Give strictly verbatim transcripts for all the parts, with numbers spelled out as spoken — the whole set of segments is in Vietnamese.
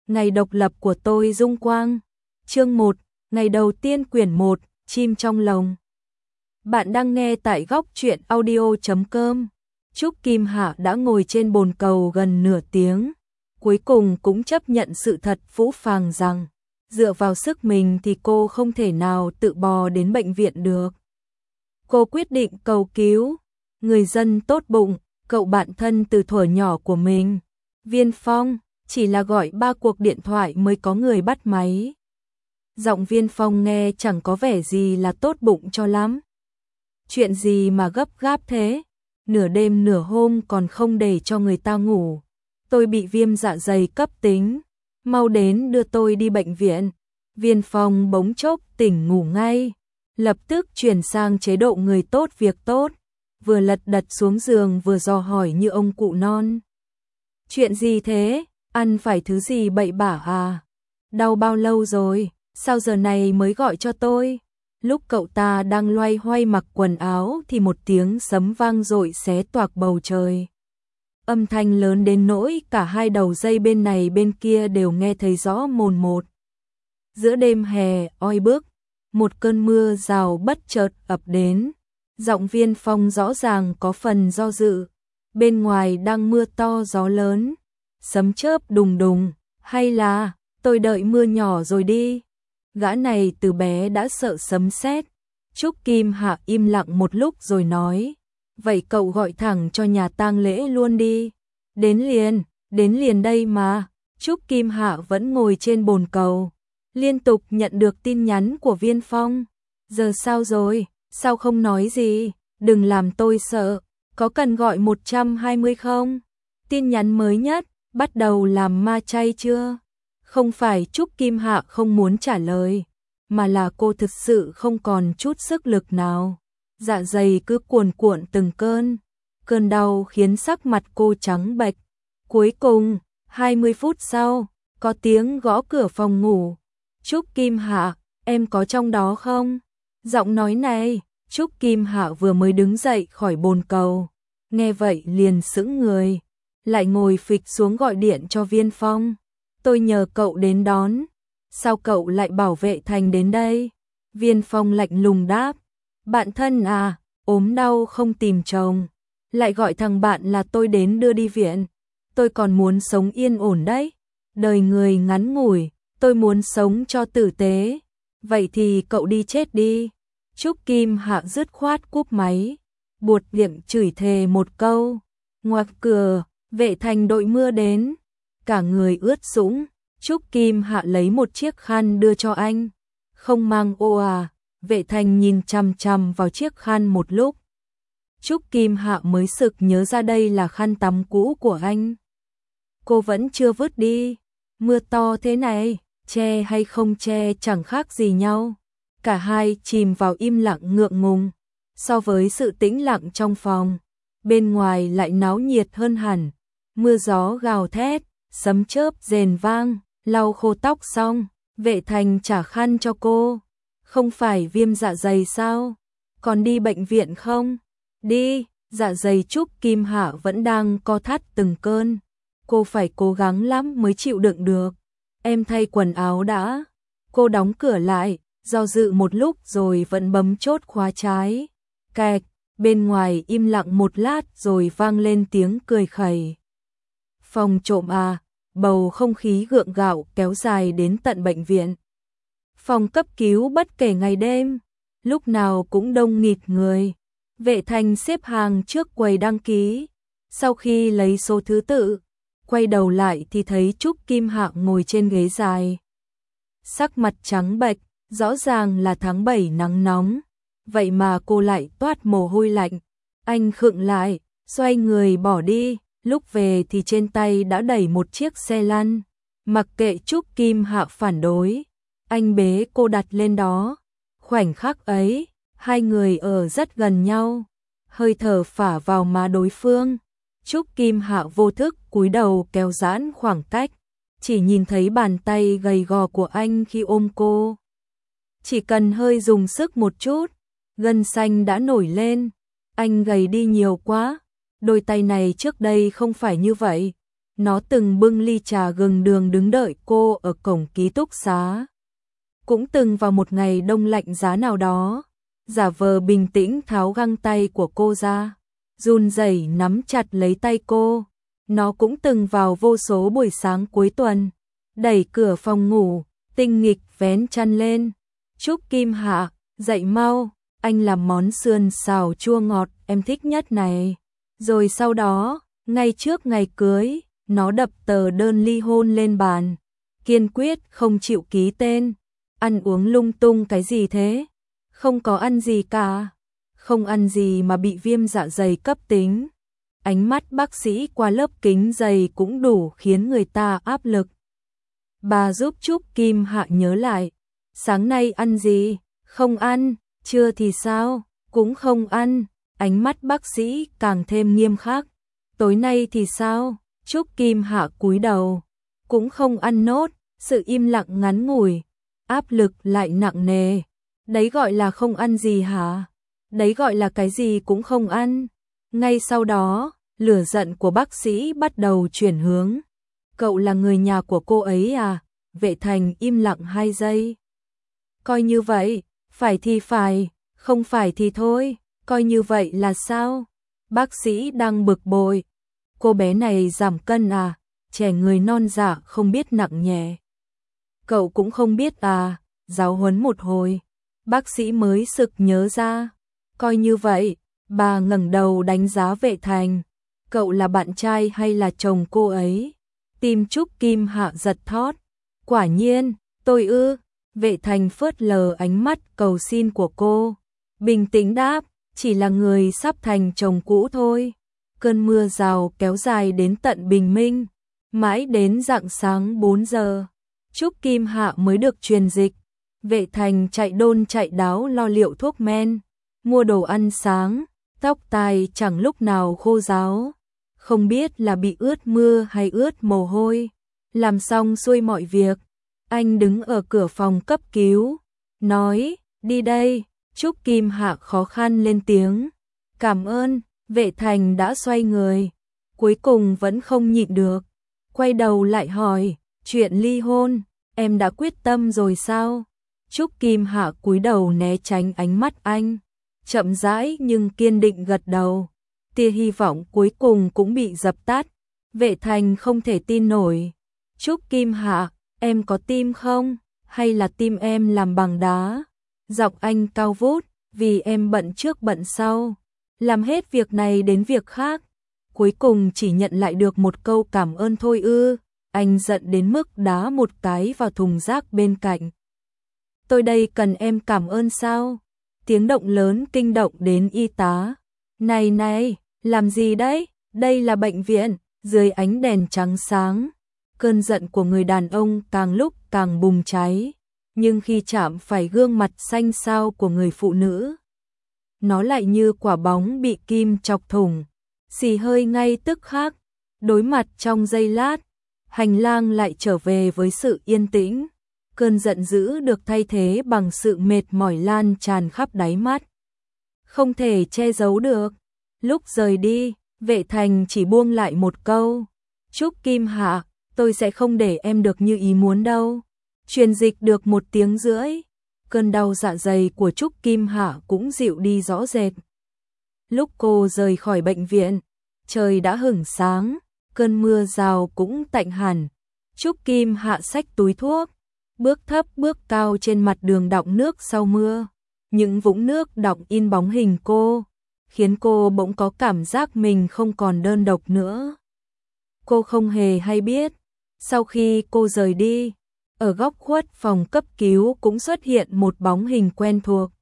Ngày độc lập của tôi Dung Quang. Chương một, ngày đầu tiên quyển một, chim trong lồng. Bạn đang nghe tại góc truyện audio chấm com. Trúc Kim Hạ đã ngồi trên bồn cầu gần nửa tiếng, cuối cùng cũng chấp nhận sự thật phũ phàng rằng dựa vào sức mình thì cô không thể nào tự bò đến bệnh viện được. Cô quyết định cầu cứu người dân tốt bụng, cậu bạn thân từ thuở nhỏ của mình, Viên Phong, chỉ là gọi ba cuộc điện thoại mới có người bắt máy. Giọng Viên Phong nghe chẳng có vẻ gì là tốt bụng cho lắm. Chuyện gì mà gấp gáp thế? Nửa đêm nửa hôm còn không để cho người ta ngủ. Tôi bị viêm dạ dày cấp tính, mau đến đưa tôi đi bệnh viện. Viên Phong bỗng chốc tỉnh ngủ ngay, lập tức chuyển sang chế độ người tốt việc tốt, vừa lật đật xuống giường vừa dò hỏi như ông cụ non. Chuyện gì thế? Ăn phải thứ gì bậy bạ à? Đau bao lâu rồi? Sao giờ này mới gọi cho tôi? Lúc cậu ta đang loay hoay mặc quần áo thì một tiếng sấm vang dội xé toạc bầu trời. Âm thanh lớn đến nỗi cả hai đầu dây bên này bên kia đều nghe thấy rõ mồn một. Giữa đêm hè oi bức, một cơn mưa rào bất chợt ập đến. Giọng Viên Phong rõ ràng có phần do dự. Bên ngoài đang mưa to gió lớn, sấm chớp đùng đùng, hay là tôi đợi mưa nhỏ rồi đi. Gã này từ bé đã sợ sấm sét. Trúc Kim Hạ im lặng một lúc rồi nói, vậy cậu gọi thẳng cho nhà tang lễ luôn đi. Đến liền, đến liền đây mà. Trúc Kim Hạ vẫn ngồi trên bồn cầu, liên tục nhận được tin nhắn của Viên Phong. Giờ sao rồi, sao không nói gì, đừng làm tôi sợ, có cần gọi một trăm hai mươi không? Tin nhắn mới nhất, bắt đầu làm ma chay chưa? Không phải Trúc Kim Hạ không muốn trả lời, mà là cô thực sự không còn chút sức lực nào. Dạ dày cứ cuồn cuộn từng cơn, cơn đau khiến sắc mặt cô trắng bệch. Cuối cùng, hai mươi phút sau, có tiếng gõ cửa phòng ngủ. Trúc Kim Hạ, em có trong đó không? Giọng nói này, Trúc Kim Hạ vừa mới đứng dậy khỏi bồn cầu, nghe vậy liền sững người, lại ngồi phịch xuống gọi điện cho Viên Phong. Tôi nhờ cậu đến đón, sao cậu lại bảo Vệ Thành đến đây? Viên Phong lạnh lùng đáp, bạn thân à, ốm đau không tìm chồng, lại gọi thằng bạn là tôi đến đưa đi viện. Tôi còn muốn sống yên ổn đấy, đời người ngắn ngủi, tôi muốn sống cho tử tế. Vậy thì cậu đi chết đi. Trúc Kim Hạ dứt khoát cúp máy, buột miệng chửi thề một câu. Ngoặc cửa, Vệ Thành đội mưa đến, cả người ướt sũng. Trúc Kim Hạ lấy một chiếc khăn đưa cho anh. Không mang ô à? Vệ Thành nhìn chằm chằm vào chiếc khăn một lúc. Trúc Kim Hạ mới sực nhớ ra đây là khăn tắm cũ của anh. Cô vẫn chưa vứt đi. Mưa to thế này, che hay không che chẳng khác gì nhau. Cả hai chìm vào im lặng ngượng ngùng. So với sự tĩnh lặng trong phòng, bên ngoài lại náo nhiệt hơn hẳn. Mưa gió gào thét, sấm chớp rền vang. Lau khô tóc xong, Vệ Thành trả khăn cho cô. Không phải viêm dạ dày sao? Còn đi bệnh viện không? Đi. Dạ dày Trúc Kim Hạ vẫn đang co thắt từng cơn. Cô phải cố gắng lắm mới chịu đựng được. Em thay quần áo đã. Cô đóng cửa lại, do dự một lúc rồi vẫn bấm chốt khóa trái. Kẹt, bên ngoài im lặng một lát rồi vang lên tiếng cười khẩy. Phòng trộm à? Bầu không khí gượng gạo kéo dài đến tận bệnh viện. Phòng cấp cứu bất kể ngày đêm, lúc nào cũng đông nghịt người. Vệ Thành xếp hàng trước quầy đăng ký. Sau khi lấy số thứ tự, quay đầu lại thì thấy Trúc Kim Hạ ngồi trên ghế dài. Sắc mặt trắng bệch, rõ ràng là tháng bảy nắng nóng. Vậy mà cô lại toát mồ hôi lạnh. Anh khựng lại, xoay người bỏ đi. Lúc về thì trên tay đã đẩy một chiếc xe lăn. Mặc kệ Trúc Kim Hạ phản đối, anh bế cô đặt lên đó. Khoảnh khắc ấy, hai người ở rất gần nhau, hơi thở phả vào má đối phương. Trúc Kim Hạ vô thức cúi đầu kéo giãn khoảng cách, chỉ nhìn thấy bàn tay gầy gò của anh khi ôm cô. Chỉ cần hơi dùng sức một chút, gân xanh đã nổi lên. Anh gầy đi nhiều quá. Đôi tay này trước đây không phải như vậy. Nó từng bưng ly trà gừng đường đứng đợi cô ở cổng ký túc xá. Cũng từng vào một ngày đông lạnh giá nào đó, giả vờ bình tĩnh tháo găng tay của cô ra, run rẩy nắm chặt lấy tay cô. Nó cũng từng vào vô số buổi sáng cuối tuần, đẩy cửa phòng ngủ, tinh nghịch vén chăn lên. Trúc Kim Hạ, dậy mau, anh làm món sườn xào chua ngọt em thích nhất này. Rồi sau đó, ngay trước ngày cưới, nó đập tờ đơn ly hôn lên bàn, kiên quyết không chịu ký tên. Ăn uống lung tung cái gì thế? Không có ăn gì cả. Không ăn gì mà bị viêm dạ dày cấp tính. Ánh mắt bác sĩ qua lớp kính dày cũng đủ khiến người ta áp lực. Bà giúp Trúc Kim Hạ nhớ lại. Sáng nay ăn gì? Không ăn. Trưa thì sao? Cũng không ăn. Ánh mắt bác sĩ càng thêm nghiêm khắc. Tối nay thì sao? Trúc Kim Hạ cúi đầu. Cũng không ăn nốt. Sự im lặng ngắn ngủi, áp lực lại nặng nề. Đấy gọi là không ăn gì hả? Đấy gọi là cái gì cũng không ăn. Ngay sau đó, lửa giận của bác sĩ bắt đầu chuyển hướng. Cậu là người nhà của cô ấy à? Vệ Thành im lặng hai giây. Coi như vậy, phải thì phải, không phải thì thôi, coi như vậy là sao? Bác sĩ đang bực bội. Cô bé này giảm cân à? Trẻ người non dạ không biết nặng nhẹ. Cậu cũng không biết à? Giáo huấn một hồi. Bác sĩ mới sực nhớ ra. Coi như vậy, bà ngẩng đầu đánh giá Vệ Thành. Cậu là bạn trai hay là chồng cô ấy? Tim Trúc Kim Hạ giật thót. Quả nhiên, tôi ư. Vệ Thành phớt lờ ánh mắt cầu xin của cô. Bình tĩnh đáp, chỉ là người sắp thành chồng cũ thôi. Cơn mưa rào kéo dài đến tận bình minh. Mãi đến rạng sáng bốn giờ, Trúc Kim Hạ mới được truyền dịch. Vệ Thành chạy đôn chạy đáo lo liệu thuốc men, mua đồ ăn sáng, tóc tai chẳng lúc nào khô ráo. Không biết là bị ướt mưa hay ướt mồ hôi. Làm xong xuôi mọi việc, anh đứng ở cửa phòng cấp cứu, nói, đi đây. Trúc Kim Hạ khó khăn lên tiếng. Cảm ơn. Vệ Thành đã xoay người, cuối cùng vẫn không nhịn được. Quay đầu lại hỏi, chuyện ly hôn, em đã quyết tâm rồi sao? Trúc Kim Hạ cúi đầu né tránh ánh mắt anh, chậm rãi nhưng kiên định gật đầu. Tia hy vọng cuối cùng cũng bị dập tắt. Vệ Thành không thể tin nổi. Trúc Kim Hạ, em có tim không? Hay là tim em làm bằng đá? Giọng anh cao vút, vì em bận trước bận sau, làm hết việc này đến việc khác, cuối cùng chỉ nhận lại được một câu cảm ơn thôi ư? Anh giận đến mức đá một cái vào thùng rác bên cạnh. Tôi đây cần em cảm ơn sao? Tiếng động lớn kinh động đến y tá. Này này, làm gì đấy? Đây là bệnh viện. Dưới ánh đèn trắng sáng, cơn giận của người đàn ông càng lúc càng bùng cháy. Nhưng khi chạm phải gương mặt xanh xao của người phụ nữ, nó lại như quả bóng bị kim chọc thủng, xì hơi ngay tức khắc. Đối mặt trong giây lát, hành lang lại trở về với sự yên tĩnh. Cơn giận dữ được thay thế bằng sự mệt mỏi lan tràn khắp đáy mắt, không thể che giấu được. Lúc rời đi, Vệ Thành chỉ buông lại một câu, Trúc Kim Hạ, tôi sẽ không để em được như ý muốn đâu. Truyền dịch được một tiếng rưỡi, cơn đau dạ dày của Trúc Kim Hạ cũng dịu đi rõ rệt. Lúc cô rời khỏi bệnh viện, trời đã hửng sáng, cơn mưa rào cũng tạnh hẳn. Trúc Kim Hạ xách túi thuốc, bước thấp bước cao trên mặt đường đọng nước sau mưa. Những vũng nước đọng in bóng hình cô, khiến cô bỗng có cảm giác mình không còn đơn độc nữa. Cô không hề hay biết, sau khi cô rời đi, ở góc khuất phòng cấp cứu cũng xuất hiện một bóng hình quen thuộc.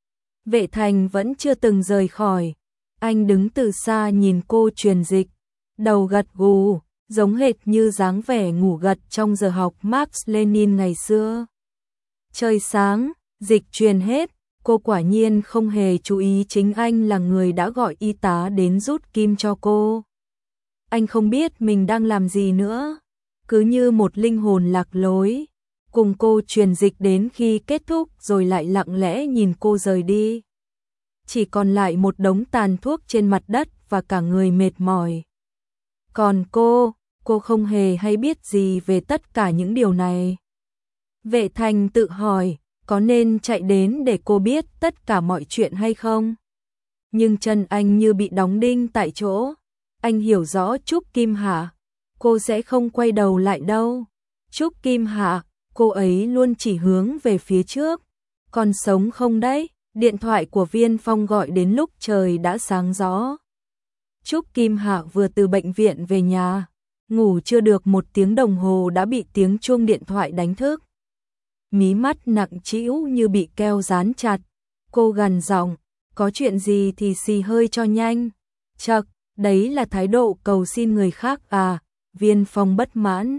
Vệ Thành vẫn chưa từng rời khỏi, anh đứng từ xa nhìn cô truyền dịch, đầu gật gù, giống hệt như dáng vẻ ngủ gật trong giờ học Marx Lenin ngày xưa. Trời sáng, dịch truyền hết, cô quả nhiên không hề chú ý chính anh là người đã gọi y tá đến rút kim cho cô. Anh không biết mình đang làm gì nữa, cứ như một linh hồn lạc lối, cùng cô truyền dịch đến khi kết thúc rồi lại lặng lẽ nhìn cô rời đi. Chỉ còn lại một đống tàn thuốc trên mặt đất và cả người mệt mỏi. Còn cô, cô không hề hay biết gì về tất cả những điều này. Vệ Thành tự hỏi, có nên chạy đến để cô biết tất cả mọi chuyện hay không? Nhưng chân anh như bị đóng đinh tại chỗ. Anh hiểu rõ Trúc Kim Hạ, cô sẽ không quay đầu lại đâu. Trúc Kim Hạ, cô ấy luôn chỉ hướng về phía trước. Còn sống không đấy? Điện thoại của Viên Phong gọi đến lúc trời đã sáng rõ. Trúc Kim Hạ vừa từ bệnh viện về nhà, ngủ chưa được một tiếng đồng hồ đã bị tiếng chuông điện thoại đánh thức. Mí mắt nặng trĩu như bị keo dán chặt, cô gằn giọng, có chuyện gì thì xì hơi cho nhanh. Chậc, đấy là thái độ cầu xin người khác à? Viên Phong bất mãn.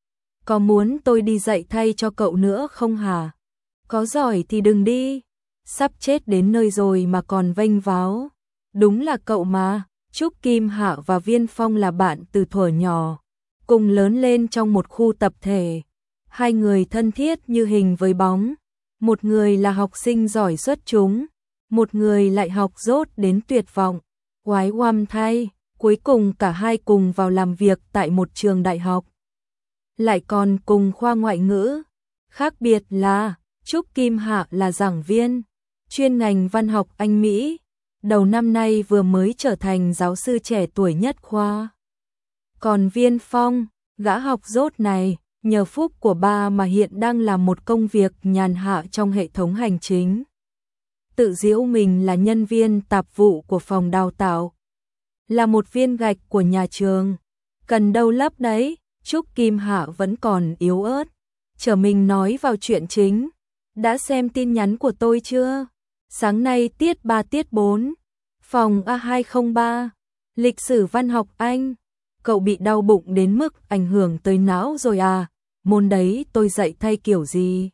Có muốn tôi đi dạy thay cho cậu nữa không hả? Có giỏi thì đừng đi, sắp chết đến nơi rồi mà còn vênh váo. Đúng là cậu mà. Trúc Kim Hạ và Viên Phong là bạn từ thuở nhỏ, cùng lớn lên trong một khu tập thể. Hai người thân thiết như hình với bóng. Một người là học sinh giỏi xuất chúng, một người lại học dốt đến tuyệt vọng. Oái oăm thay, cuối cùng cả hai cùng vào làm việc tại một trường đại học. Lại còn cùng khoa ngoại ngữ. Khác biệt là, Trúc Kim Hạ là giảng viên, chuyên ngành văn học Anh Mỹ. Đầu năm nay vừa mới trở thành giáo sư trẻ tuổi nhất khoa. Còn Viên Phong, gã học dốt này, nhờ phúc của ba mà hiện đang làm một công việc nhàn hạ trong hệ thống hành chính. Tự giễu mình là nhân viên tạp vụ của phòng đào tạo, là một viên gạch của nhà trường. Cần đâu lấp đấy. Trúc Kim Hạ vẫn còn yếu ớt, trở mình nói vào chuyện chính. Đã xem tin nhắn của tôi chưa? Sáng nay tiết ba tiết bốn, phòng A hai không ba, lịch sử văn học Anh. Cậu bị đau bụng đến mức ảnh hưởng tới não rồi à? Môn đấy tôi dạy thay kiểu gì?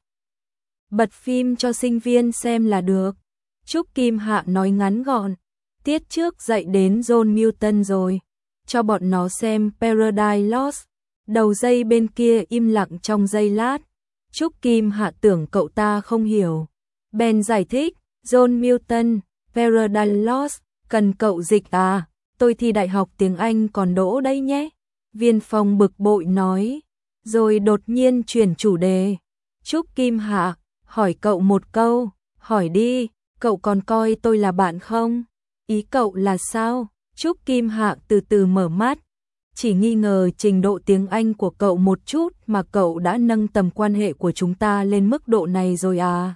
Bật phim cho sinh viên xem là được. Trúc Kim Hạ nói ngắn gọn. Tiết trước dạy đến John Milton rồi, cho bọn nó xem Paradise Lost. Đầu dây bên kia im lặng trong giây lát. Trúc Kim Hạ tưởng cậu ta không hiểu, bèn giải thích, John Milton, Paradise Lost, cần cậu dịch à? Tôi thi đại học tiếng Anh còn đỗ đây nhé. Viên Phong bực bội nói, rồi đột nhiên chuyển chủ đề. Trúc Kim Hạ, hỏi cậu một câu, hỏi đi, cậu còn coi tôi là bạn không? Ý cậu là sao? Trúc Kim Hạ từ từ mở mắt, chỉ nghi ngờ trình độ tiếng Anh của cậu một chút mà cậu đã nâng tầm quan hệ của chúng ta lên mức độ này rồi à?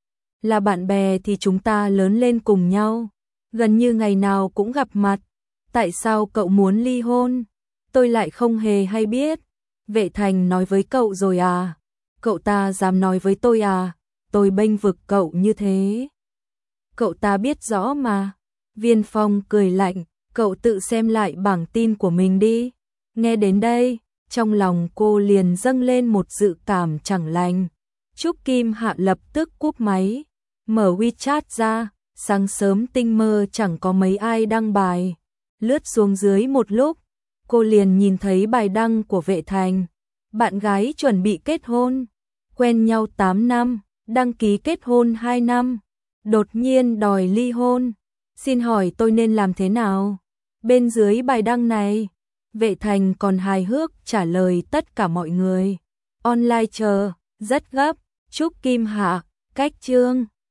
Là bạn bè thì chúng ta lớn lên cùng nhau, gần như ngày nào cũng gặp mặt. Tại sao cậu muốn ly hôn? Tôi lại không hề hay biết. Vệ Thành nói với cậu rồi à? Cậu ta dám nói với tôi à? Tôi bênh vực cậu như thế. Cậu ta biết rõ mà. Viên Phong cười lạnh, cậu tự xem lại bảng tin của mình đi. Nghe đến đây, trong lòng cô liền dâng lên một dự cảm chẳng lành. Trúc Kim Hạ lập tức cúp máy, mở WeChat ra, sáng sớm tinh mơ chẳng có mấy ai đăng bài. Lướt xuống dưới một lúc, cô liền nhìn thấy bài đăng của Vệ Thành. Bạn gái chuẩn bị kết hôn, quen nhau tám năm, đăng ký kết hôn hai năm, đột nhiên đòi ly hôn. Xin hỏi tôi nên làm thế nào? Bên dưới bài đăng này, Vệ Thành còn hài hước trả lời tất cả mọi người. Online chờ, rất gấp, Trúc Kim Hạ, cách chương.